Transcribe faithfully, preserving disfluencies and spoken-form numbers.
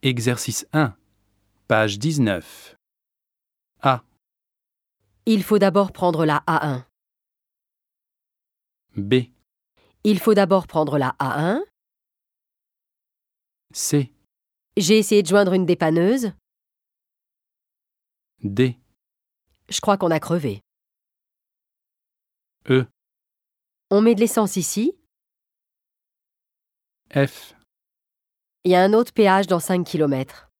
Exercice un, page dix-neuf. A. Il faut d'abord prendre la A un. B. Il faut d'abord prendre la A un. C. J'ai essayé de joindre une dépanneuse. D. Je crois qu'on a crevé. E. On met de l'essence ici. F. Il y a un autre péage dans cinq kilomètres.